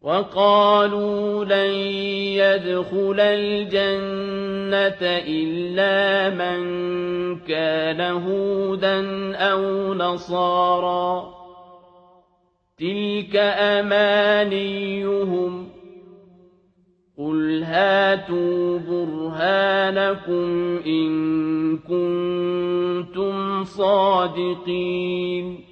وقالوا لن يدخل الجنة إلا من كان هودا أو نصارى تلك أمانيهم قل هاتوا برهانكم إن كنتم صادقين